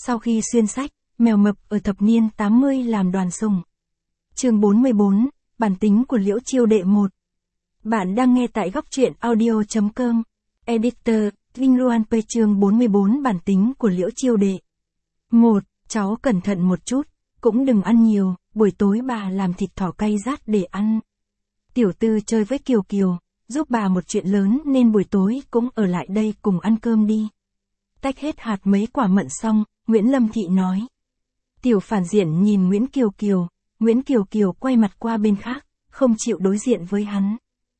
Sau khi xuyên sách, mèo mập ở thập niên 80 làm đoàn sùng. Chương 44, bản tính của Liễu Chiêu Đệ 1. Bạn đang nghe tại góc truyện audio.com. Editor, Vinh Luan P chương 44 bản tính của Liễu Chiêu Đệ. 1. Cháu cẩn thận một chút, cũng đừng ăn nhiều, buổi tối bà làm thịt thỏ cay rát để ăn. Tiểu Tư chơi với Kiều Kiều, giúp bà một chuyện lớn nên buổi tối cũng ở lại đây cùng ăn cơm đi. Tách hết hạt mấy quả mận xong, Nguyễn Lâm Thị nói. Tiểu Phản Diện nhìn Nguyễn Kiều Kiều quay mặt qua bên khác, không chịu đối diện với hắn.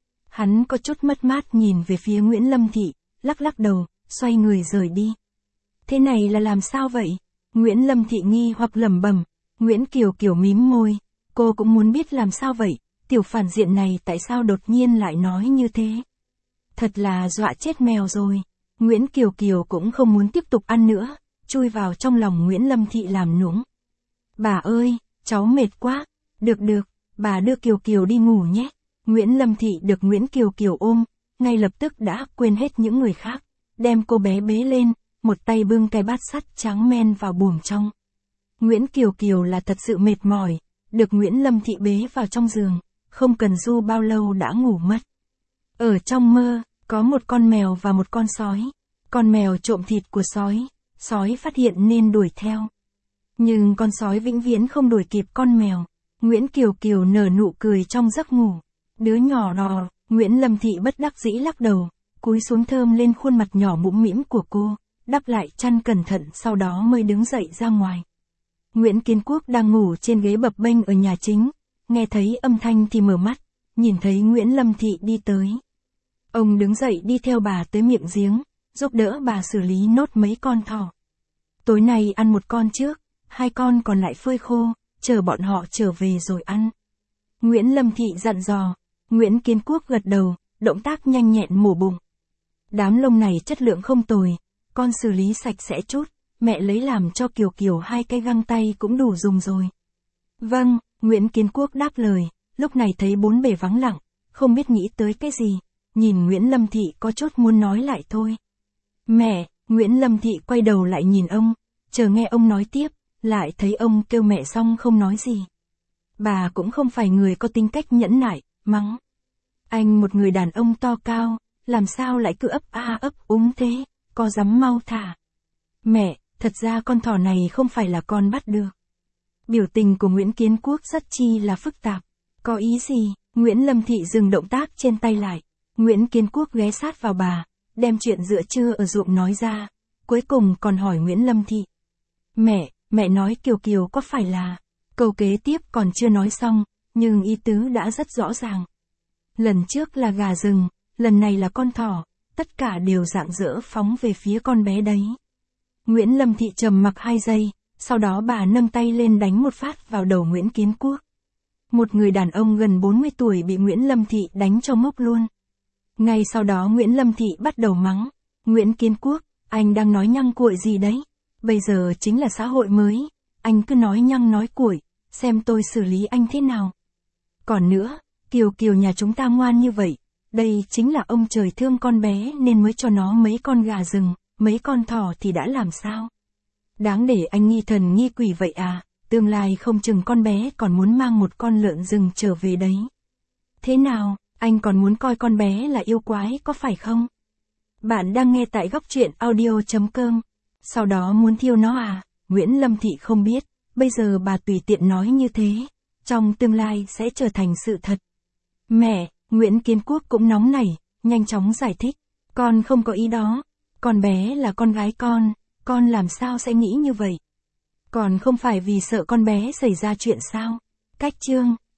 Hắn có chút mất mát nhìn về phía Nguyễn Lâm Thị, lắc đầu, xoay người rời đi. Thế này là làm sao vậy? Nguyễn Lâm Thị nghi hoặc lẩm bẩm. Nguyễn Kiều mím môi, cô cũng muốn biết làm sao vậy, Tiểu Phản Diện này tại sao đột nhiên lại nói như thế? Thật là dọa chết mèo rồi. Nguyễn Kiều cũng không muốn tiếp tục ăn nữa, chui vào trong lòng Nguyễn Lâm Thị làm nũng. Bà ơi, cháu mệt quá. Được, bà đưa Kiều đi ngủ nhé. Nguyễn Lâm Thị được Nguyễn Kiều ôm, ngay lập tức đã quên hết những người khác, đem cô bé bế lên, một tay bưng cái bát sắt trắng men vào buồng trong. Nguyễn Kiều là thật sự mệt mỏi, được Nguyễn Lâm Thị bế vào trong giường, không cần du bao lâu đã ngủ mất. Ở trong mơ, có một con mèo và một con sói. Con mèo trộm thịt của sói phát hiện nên đuổi theo. Nhưng con sói vĩnh viễn không đuổi kịp con mèo. Nguyễn Kiều nở nụ cười trong giấc ngủ. Đứa nhỏ đò, Nguyễn Lâm Thị bất đắc dĩ lắc đầu, cúi xuống thơm lên khuôn mặt nhỏ mũm mĩm của cô, đắp lại chăn cẩn thận sau đó mới đứng dậy ra ngoài. Nguyễn Kiến Quốc đang ngủ trên ghế bập bênh ở nhà chính, nghe thấy âm thanh thì mở mắt, nhìn thấy Nguyễn Lâm Thị đi tới. Ông đứng dậy đi theo bà tới miệng giếng, giúp đỡ bà xử lý nốt mấy con thỏ. Tối nay ăn một con trước, 2 con còn lại phơi khô, chờ bọn họ trở về rồi ăn. Nguyễn Lâm Thị dặn dò. Nguyễn Kiến Quốc gật đầu, động tác nhanh nhẹn mổ bụng. Đám lông này chất lượng không tồi, con xử lý sạch sẽ chút, mẹ lấy làm cho Kiều 2 cái găng tay cũng đủ dùng rồi. Vâng, Nguyễn Kiến Quốc đáp lời, lúc này thấy bốn bề vắng lặng, không biết nghĩ tới cái gì, nhìn Nguyễn Lâm Thị có chút muốn nói lại thôi. Mẹ, Nguyễn Lâm Thị quay đầu lại nhìn ông, chờ nghe ông nói tiếp, lại thấy ông kêu mẹ xong không nói gì. Bà cũng không phải người có tính cách nhẫn nại, mắng. Anh một người đàn ông to cao, làm sao lại cứ ấp úng thế, có dám mau thả. Mẹ, thật ra con thỏ này không phải là con bắt được. Biểu tình của Nguyễn Kiến Quốc rất chi là phức tạp. Có ý gì? Nguyễn Lâm Thị dừng động tác trên tay lại. Nguyễn Kiến Quốc ghé sát vào bà, đem chuyện giữa trưa ở ruộng nói ra. Cuối cùng còn hỏi Nguyễn Lâm Thị. Mẹ nói Kiều có phải là... Câu kế tiếp còn chưa nói xong, nhưng ý tứ đã rất rõ ràng. Lần trước là gà rừng, lần này là con thỏ, tất cả đều rạng rỡ phóng về phía con bé đấy. Nguyễn Lâm Thị trầm mặc 2 giây, sau đó bà nâng tay lên đánh một phát vào đầu Nguyễn Kiến Quốc. Một người đàn ông gần 40 tuổi bị Nguyễn Lâm Thị đánh cho ngốc luôn. Ngay sau đó Nguyễn Lâm Thị bắt đầu mắng. Nguyễn Kiến Quốc, anh đang nói nhăng cuội gì đấy? Bây giờ chính là xã hội mới, anh cứ nói nhăng nói cuội, xem tôi xử lý anh thế nào. Còn nữa, Kiều nhà chúng ta ngoan như vậy, đây chính là ông trời thương con bé nên mới cho nó mấy con gà rừng, mấy con thỏ thì đã làm sao? Đáng để anh nghi thần nghi quỷ vậy à, tương lai không chừng con bé còn muốn mang một con lợn rừng trở về đấy. Thế nào, anh còn muốn coi con bé là yêu quái có phải không? Bạn đang nghe tại góc truyện audio.com. Sau đó muốn thiêu nó à? Nguyễn Lâm Thị không biết, bây giờ bà tùy tiện nói như thế, trong tương lai sẽ trở thành sự thật. Mẹ, Nguyễn Kiến Quốc cũng nóng nảy, nhanh chóng giải thích, con không có ý đó, con bé là con gái con làm sao sẽ nghĩ như vậy? Còn không phải vì sợ con bé xảy ra chuyện sao? Cách chương,